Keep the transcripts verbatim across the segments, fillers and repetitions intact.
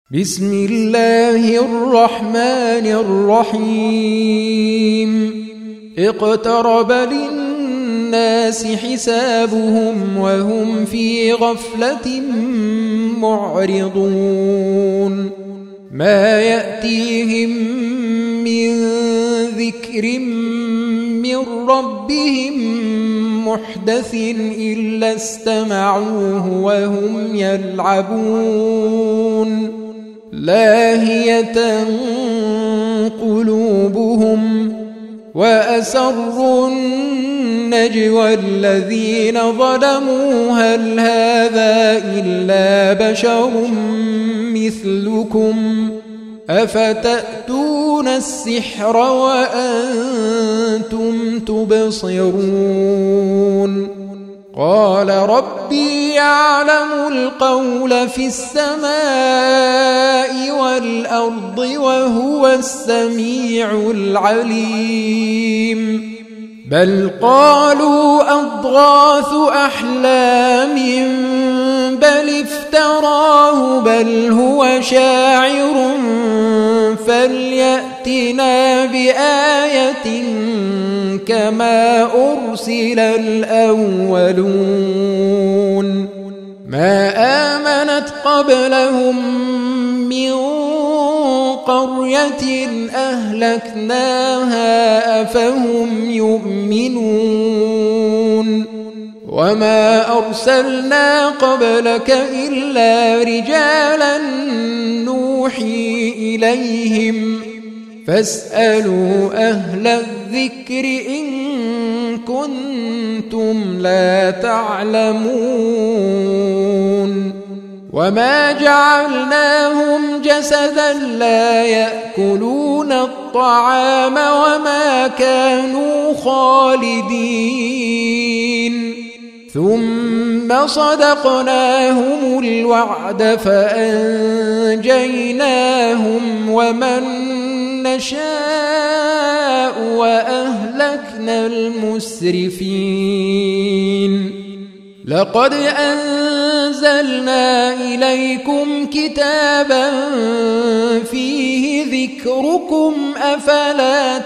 بسم الله الرحمن الرحيم اقترب للناس حسابهم وهم في غفلة معرضون ما يأتيهم من ذكر من ربهم محدث إلا استمعوه وهم يلعبون لاهية قلوبهم وأسروا النجوى الذين ظلموا هل هذا إلا بشر مثلكم أفتأتون السحر وأنتم تبصرون قال ربي يعلم القول في السماء والأرض وهو السميع العليم بل قالوا أضغاث أحلام بل افتراه بل هو شاعر فليأتنا بآية كما أرسل الأولون ما آمنت قبلهم من قرية أهلكناها أفهم يؤمنون وما أرسلنا قبلك إلا رجالا نوحي إليهم فاسألوا أهل الذكر إن كنتم لا تعلمون وما جعلناهم جسدا لا يأكلون الطعام وما كانوا خالدين ثم صدقناهم الوعد فأنجيناهم ومن نشاء وأهلكنا المسرفين لقد أنزلنا إليكم كتابا فيه ذكركم أفلا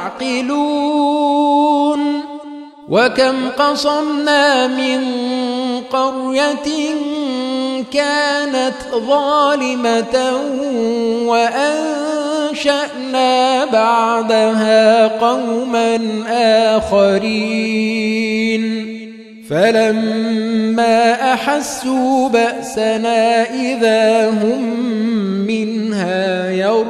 تعقلون وكم قصمنا من قرية كانت ظالمة وأنشأنا بعدها قوما آخرين فلما أحسوا بأسنا إذا هم منها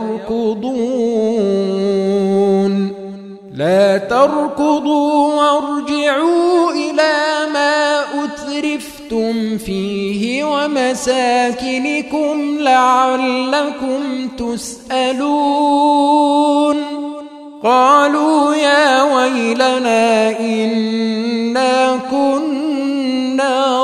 يركضون لا تركضوا وارجعوا إلى ما أترفتم فيه ومساكنكم لعلكم تسألون قالوا يا ويلنا إنا كنا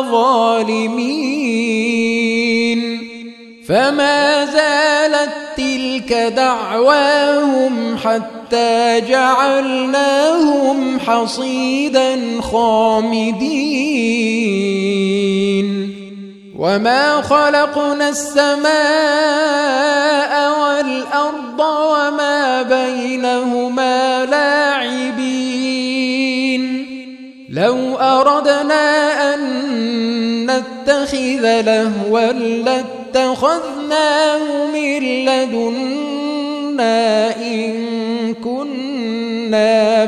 ظالمين فما زالت تلك دعواهم حتى جعلناهم حصيدا خامدين وما خلقنا السماء والأرض وما بينهما لاعبين لو أردنا أن نتخذ لهوا لاتخذناه من لدنا إن كنا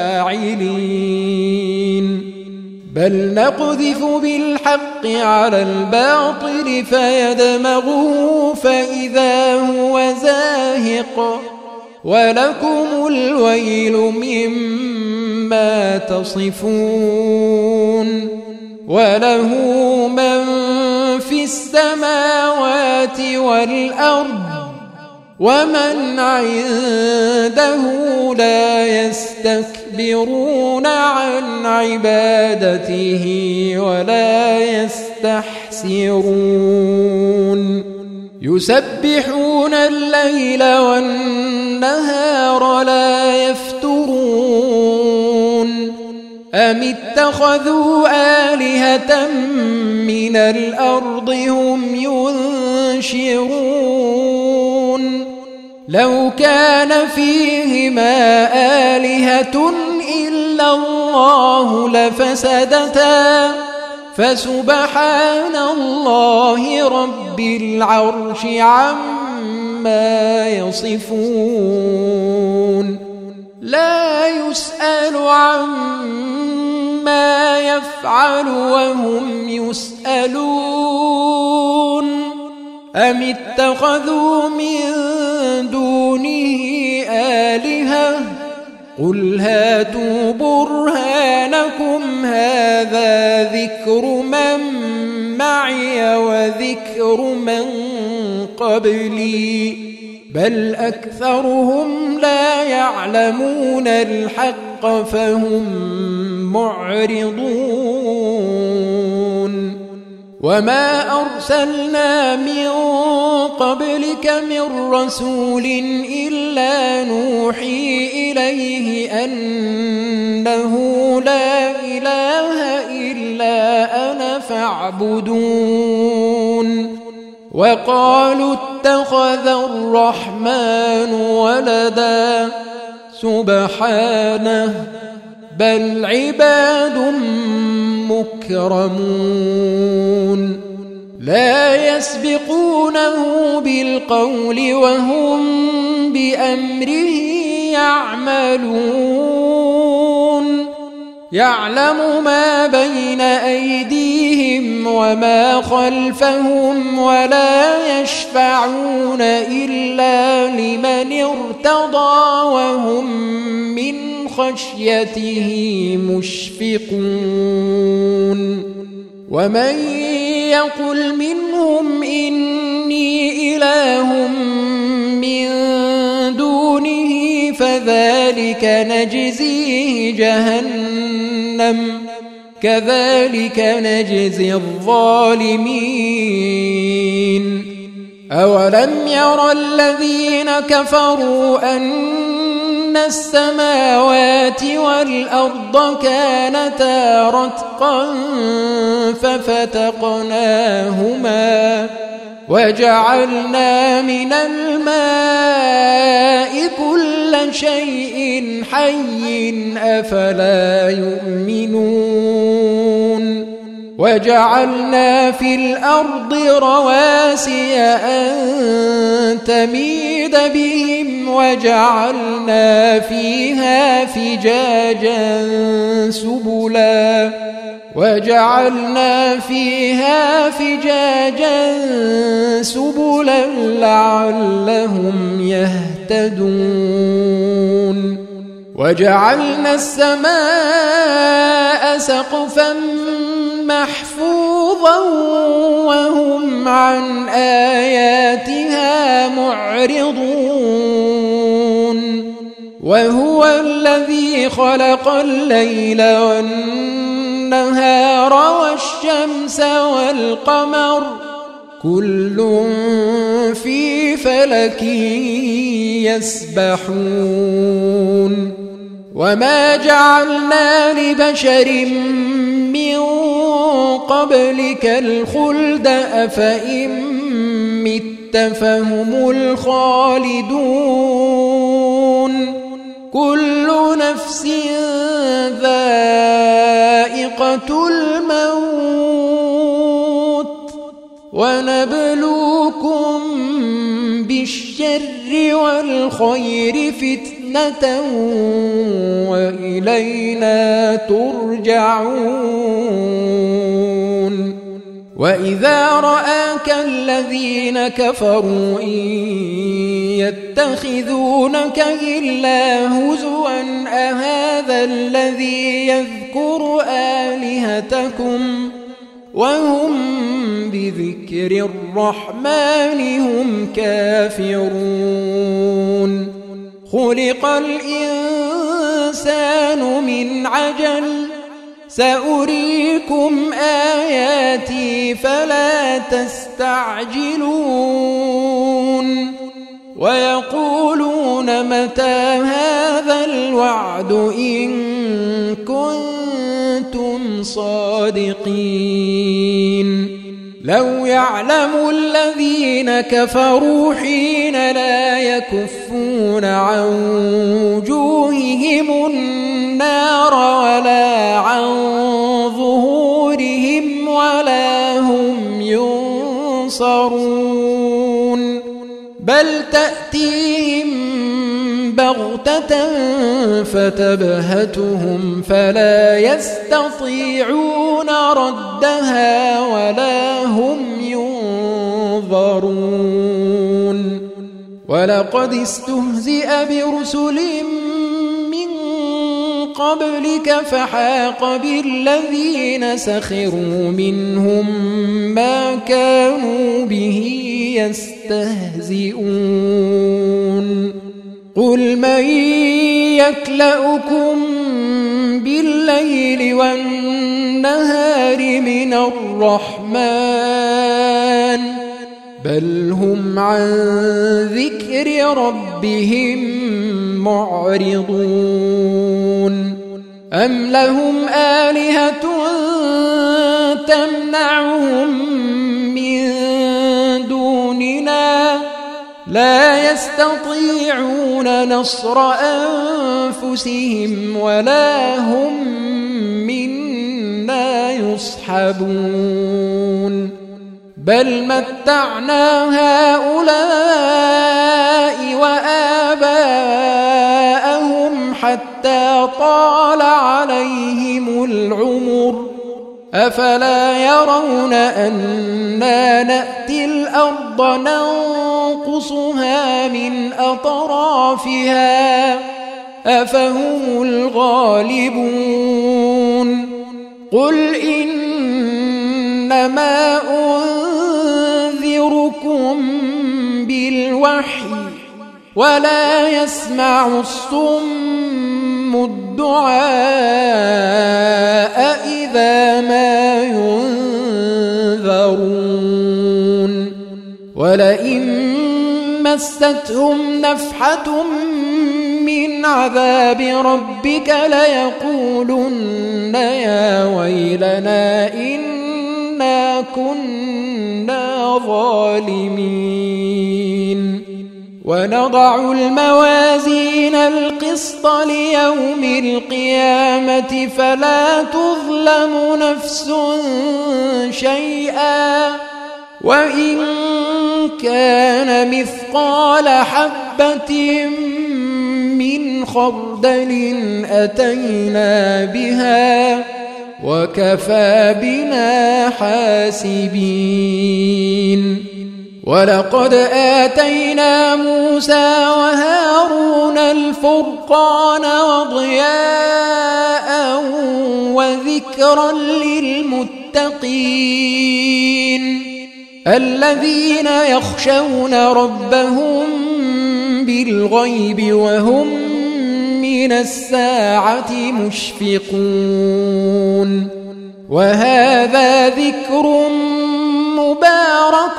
فاعلين بل نقذف بالحق على الباطل فيدمغه فإذا هو زاهق ولكم الويل مما تصفون وله من في السماوات والأرض ومن عنده لا يستكبرون عن عبادته ولا يستحسرون يسبحون الليل والنهار لا يفترون أم اتخذوا آلهة من الأرض هم ينشرون لو كان فيهما آلهة إلا الله لفسدتا فسبحان الله رب العرش عما يصفون لا يسأل عما يفعل وهم يسألون أم اتخذوا من دونه آلهة قل هاتوا برهانكم هذا ذكر من معي وذكر من قبلي بل أكثرهم لا يعلمون الحق فهم معرضون وما أرسلنا من قبلك من رسول إلا نوحي إليه أنه لا إله إلا أنا فاعبدون وقالوا اتخذ الرحمن ولدا سبحانه بل عباد مكرمون لا يسبقونه بالقول وهم بأمره يعملون يعلم ما بين أيديهم وما خلفهم ولا يشفعون إلا لمن ارتضى وهم من خشيته مشفقون ومن يقل منهم إني إله من دونه فذلك نجزيه جهنم كذلك نجزي الظالمين أولم ير الذين كفروا أن السماوات والأرض كانتا رتقا ففتقناهما وجعلنا من الماء كل شيء حي أفلا يؤمنون وجعلنا في الأرض رواسي أن تميد بهم وجعلنا فيها فجاجا سبلا وجعلنا فيها فجاجا سبلا لعلهم يهتدون وجعلنا السماء سقفا محفوظا وهم عن آياتها معرضون وهو الذي خلق الليل والنهار والشمس والقمر كل في فلك يسبحون وما جعلنا لبشر من قبلك الخلد أفإن مت فهم الخالدون كل نفس ذائقة الموت ونبلوكم بالشر والخير فتنة وإلينا ترجعون وإذا رآك الذين كفروا إن يتخذونك إلا هزوا أهذا الذي يذكر آلهتكم وهم بذكر الرحمن هم كافرون خلق الإنسان من عجل سأريكم آياتي فلا تستعجلون ويقولون متى هذا الوعد إن كنتم صادقين لو يعلم الذين كفروا حين لا يكفون عن وجوههم النار ولا عن ظهورهم ولا هم ينصرون بل تأتيهم بغتة فتبهتهم فلا يستطيعون ردها ولا هم ينظرون ولقد استهزئ برسل من قبلك فحاق بالذين سخروا منهم ما كانوا به يستهزئون قل من يكلؤكم بالليل والنهار من الرحمن بل هم عن ذكر ربهم معرضون أم لهم آلهة تمنعهم من دوننا لا يستطيعون نصر أنفسهم ولا هم منا يصحبون بل متعنا هؤلاء وآباءهم حتى طال عليهم العمر أفلا يرون أنا نأتي الأرض ننقصها من أطرافها أفهم الغالبون قل إنما أنذركم بالوحي ولا يسمع الصم الدعاء إذا ما ينذرون ولئن مستهم نفحة من عذاب ربك ليقولن يا ويلنا إنا كنا ظالمين ونضع الموازين القسط ليوم القيامة فلا تظلم نفس شيئا وإن كان مثقال حبة من خردل أتينا بها وكفى بنا حاسبين ولقد آتينا موسى وهارون الفرقان وضياء وذكرا للمتقين الذين يخشون ربهم بالغيب وهم من الساعة مشفقون وهذا ذكر مبارك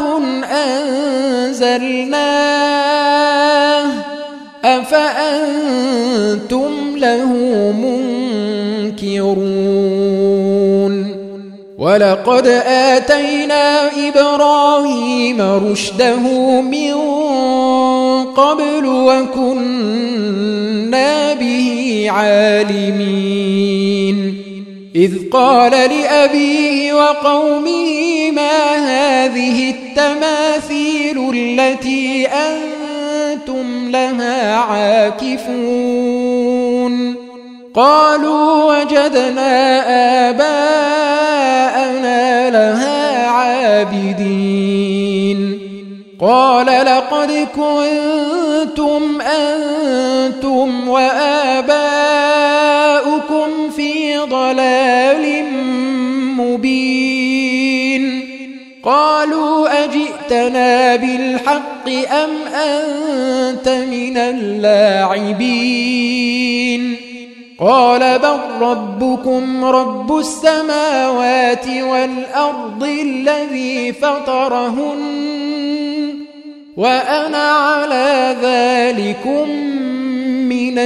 أنزلناه أفأنتم له منكرون ولقد آتينا إبراهيم رشده من قبل وكنا به عالمين إذ قال لأبيه وقومه ما هذه التماثيل التي أنتم لها عاكفون قالوا وجدنا آباءنا لها عابدين قال لقد كنتم أنتم وآباؤكم في ضلال مبين قالوا أجئتنا بالحق أم أنت من اللاعبين قال بل ربكم رب السماوات والأرض الذي فطرهن وأنا على ذلكم من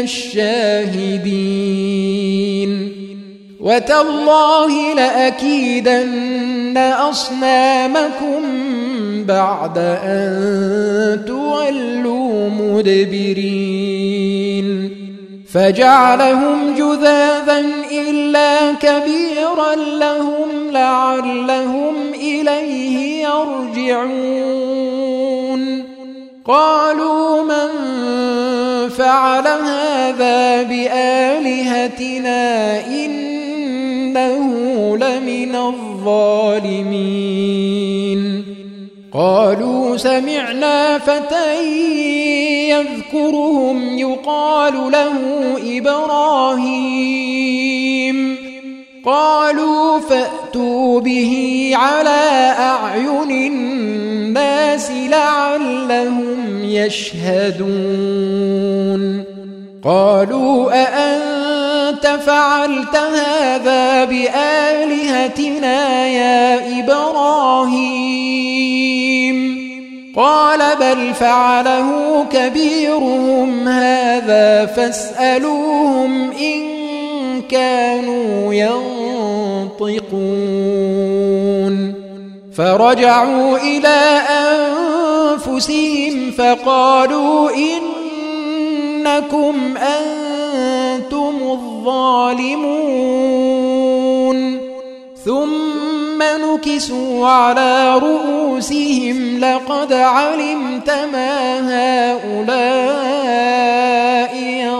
الشاهدين وتالله لأكيدن أصنامكم بعد أن تولوا مدبرين فجعلهم جذاذا إلا كبيرا لهم لعلهم إليه يرجعون قالوا من فعل هذا بآلهتنا إنه لمن الظالمين قالوا سمعنا فتى يذكرهم يقال له إبراهيم قالوا فأتوا به على أعين الناس لعلهم يشهدون قالوا أأنت فعلت هذا بآلهتنا يا إبراهيم قال بل فعله كبيرهم هذا فاسألوهم إن كانوا ينطقون فرجعوا إلى أنفسهم فقالوا إنكم أنتم الظالمون ثم نكسوا على رؤوسهم لقد علمت ما هؤلاء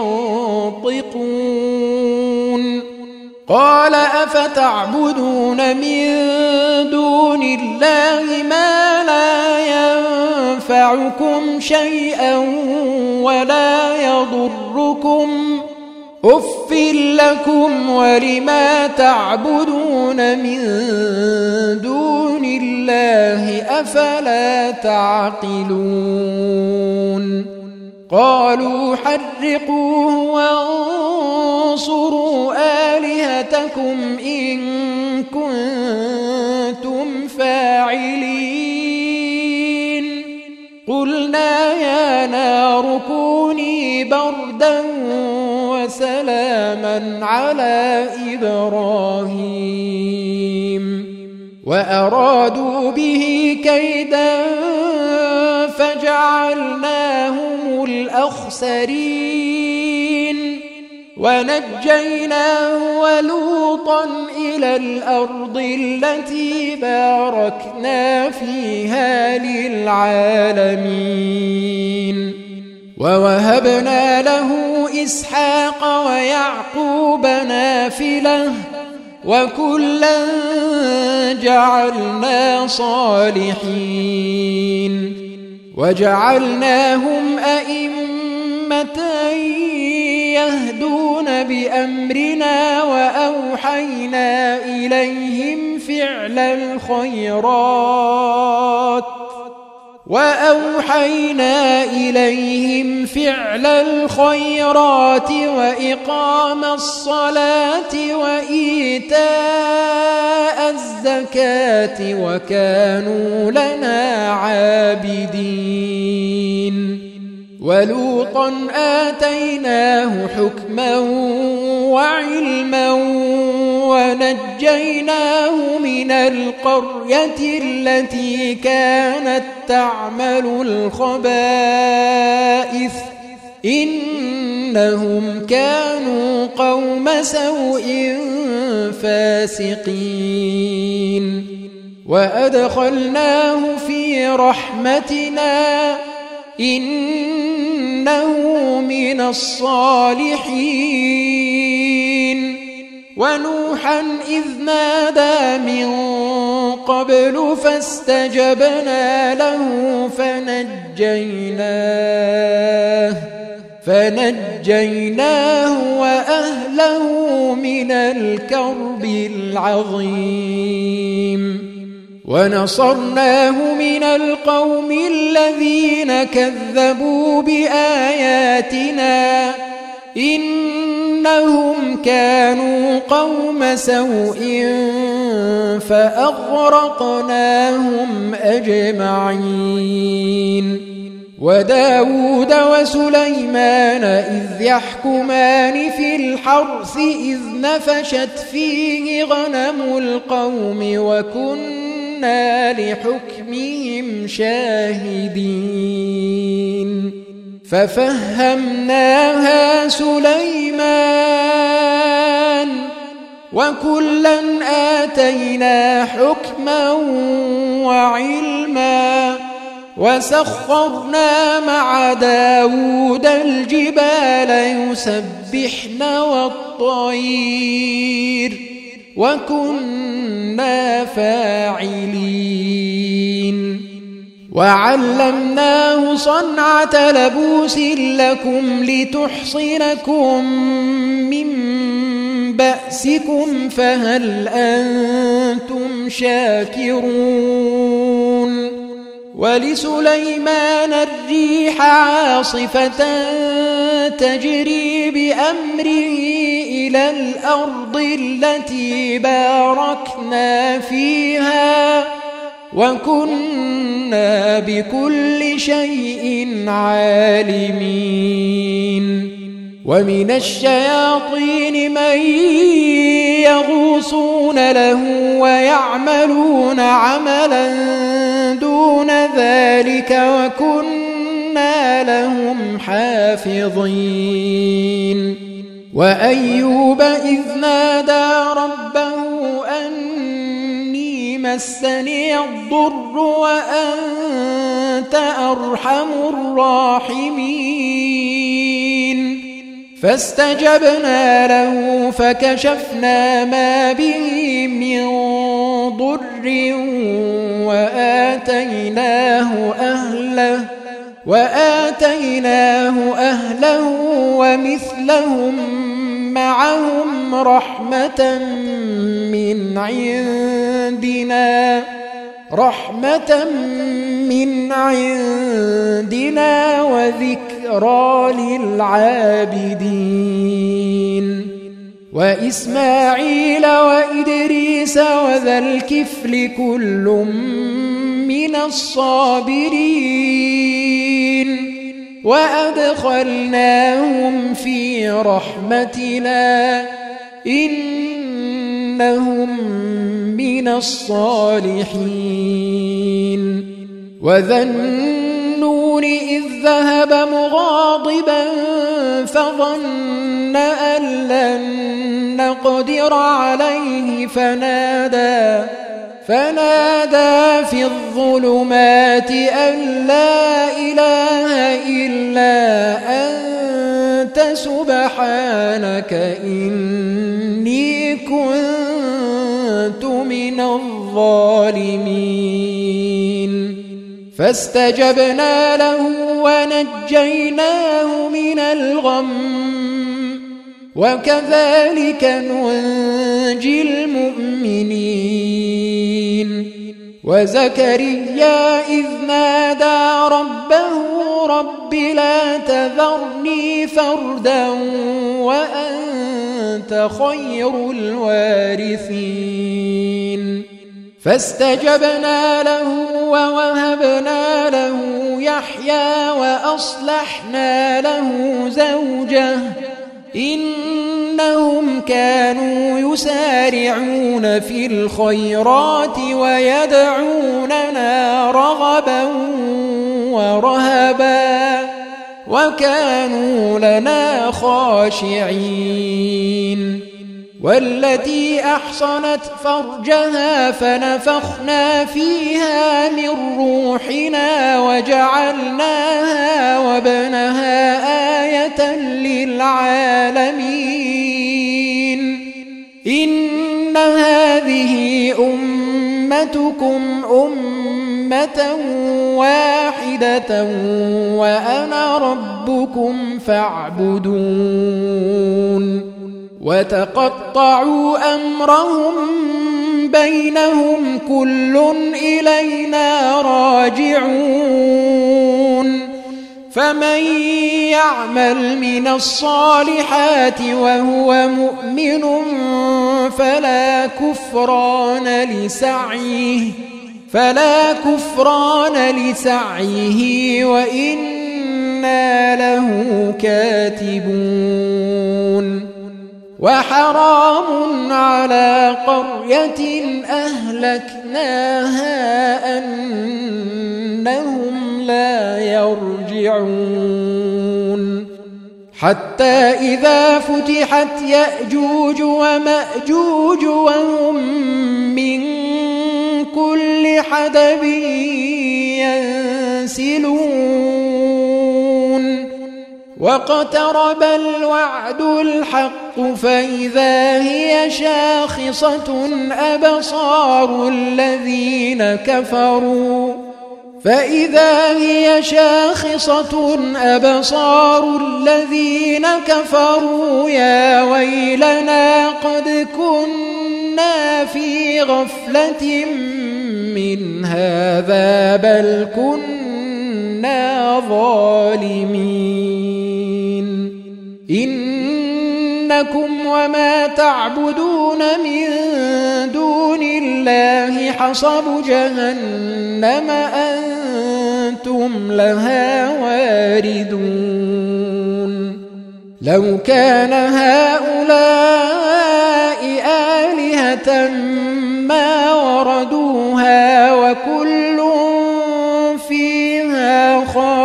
ينطقون قال أفتعبدون من دون الله ما لا ينفعكم شيئا ولا يضركم أف لكم ولما تعبدون من دون الله أفلا تعقلون قالوا حرقوه وانصروا آلهتكم إن كنتم فاعلين قلنا يا نار كوني بردا وسلاما على إبراهيم وأرادوا به كيدا فجعلناهم الأخسرين ونجيناه ولوطا إلى الأرض التي باركنا فيها للعالمين ووهبنا له إسحاق ويعقوب نافلة وكلا جعلنا صالحين وجعلناهم أئمة يهدون بأمرنا وأوحينا إليهم فعل الخيرات وأوحينا إليهم فعل الخيرات وإقام الصلاة وإيتاء الزكاة وكانوا لنا عابدين ولوطا آتيناه حكما وعلما ونجيناه من القرية التي كانت تعمل الخبائث إنهم كانوا قوم سوء فاسقين وأدخلناه في رحمتنا إنه من الصالحين ونوحا إذ نادى من قبل فاستجبنا له فنجيناه فنجيناه وأهله من الكرب العظيم ونصرناه من القوم الذين كذبوا بآياتنا إنهم كانوا قوم سوء فأغرقناهم أجمعين وداود وسليمان إذ يحكمان في الحرث إذ نفشت فيه غنم القوم وكنا وكنا لحكمهم شاهدين ففهمناها سليمان وكلا آتينا حكما وعلما وسخرنا مع داود الجبال يسبحن والطير وكنا فاعلين وعلمناه صنعة لبوس لكم لتحصنكم من بأسكم فهل أنتم شاكرون ولسليمان الريح عاصفة تجري بأمره إلى الأرض التي باركنا فيها وكنا بكل شيء عالمين ومن الشياطين من يغوصون له ويعملون عملا دون ذلك وكنا لهم حافظين وأيوب إذ نادى ربه أني مسني الضر وأنت أرحم الراحمين فاستجبنا له فكشفنا ما به من ضر وآتيناه أهله وآتيناه أهله ومثلهم معهم رحمة من عندنا رحمة من عندنا وذكرى للعابدين وإسماعيل وإدريس وذا الكفل كل من الصابرين وأدخلناهم في رحمتنا إنهم من الصالحين وذا النون إذ ذهب مغاضبا فظن أن لن نقدر عليه فنادى فنادى في الظلمات أن لا إله إلا أنت سبحانك إني كنت من الظالمين فاستجبنا له ونجيناه من الغم وكذلك ننجي المؤمنين وزكريا إذ نادى ربه رب لا تذرني فردا وأنت خير الوارثين فاستجبنا له ووهبنا له يحيى وأصلحنا له زوجه إنهم كانوا يسارعون في الخيرات ويدعوننا رغبا ورهبا وكانوا لنا خاشعين والتي أحصنت فرجها فنفخنا فيها من روحنا وجعلناها وابنها آية للعالمين إن هذه أمتكم أمة واحدة وأنا ربكم فاعبدون وتقطعوا أمرهم بينهم كل إلينا راجعون فمن يعمل من الصالحات وهو مؤمن فلا كفران لسعيه فلا كفران لسعيه وإنا له كاتبون. وحرام على قرية أهلكناها أنهم لا يرجعون حتى إذا فتحت يأجوج ومأجوج وهم من كل حدب ينسلون واقترب الوعد الحق فإذا هي شاخصة أبصار الذين كفروا فإذا هي شاخصة أبصار الذين كفروا يا ويلنا قد كنا في غفلة من هذا بل كنا ظالمين إنكم وما تعبدون من دون الله حصب جهنم أنتم لها واردون لو كان هؤلاء آلهة ما وردوها وكل فيها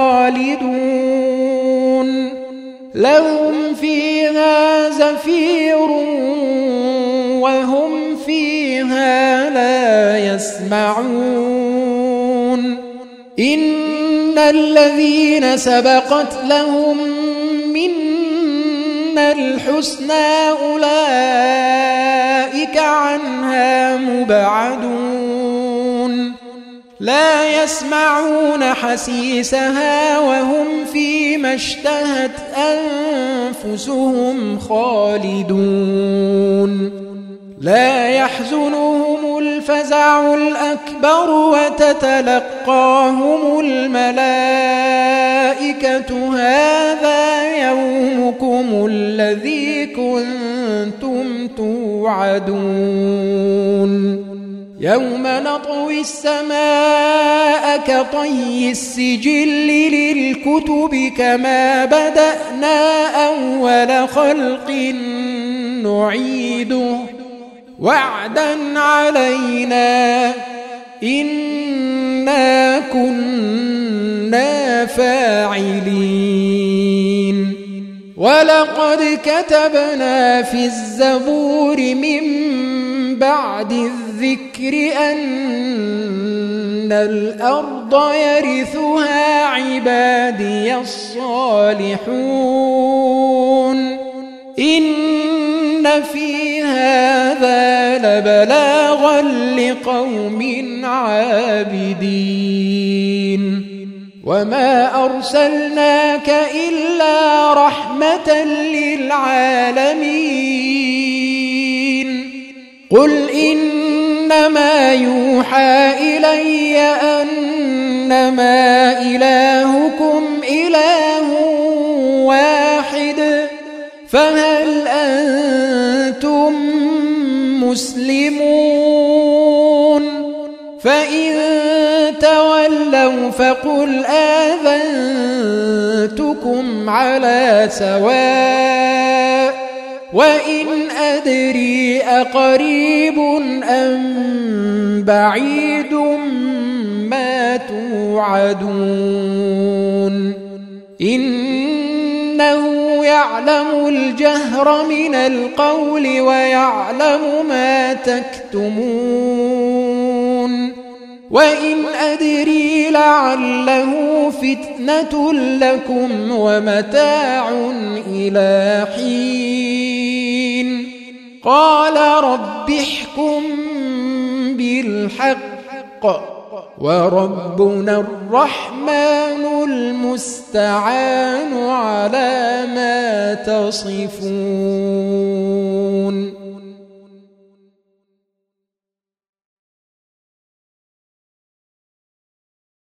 خالدون لهم فيها زفير وهم فيها لا يسمعون إن الذين سبقت لهم منا الحسنى أولئك عنها مبعدون لا يسمعون حسيسها وهم فيما اشتهت أنفسهم خالدون لا يحزنهم الفزع الأكبر وتتلقاهم الملائكة هذا يومكم الذي كنتم توعدون يوم نطوي السماء كطي السجل للكتب كما بدأنا أول خلق نعيده وعدا علينا إنا كنا فاعلين ولقد كتبنا في الزبور من بعد الذكر أن الأرض يرثها عبادي الصالحون إن في هذا لبلاغا لقوم عابدين وما أرسلناك إلا رحمة للعالمين قل إنما يوحى إلي أنما إلهكم إله واحد فهل أنتم مسلمون فإن تولوا فقل آذنتكم على سواء وإن أدري أقريب أم بعيد ما توعدون إنه يعلم الجهر من القول ويعلم ما تكتمون وإن أدري لعله فتنة لكم ومتاع إلى حين قال رب احكم بالحق وربنا الرحمن المستعان على ما تصفون.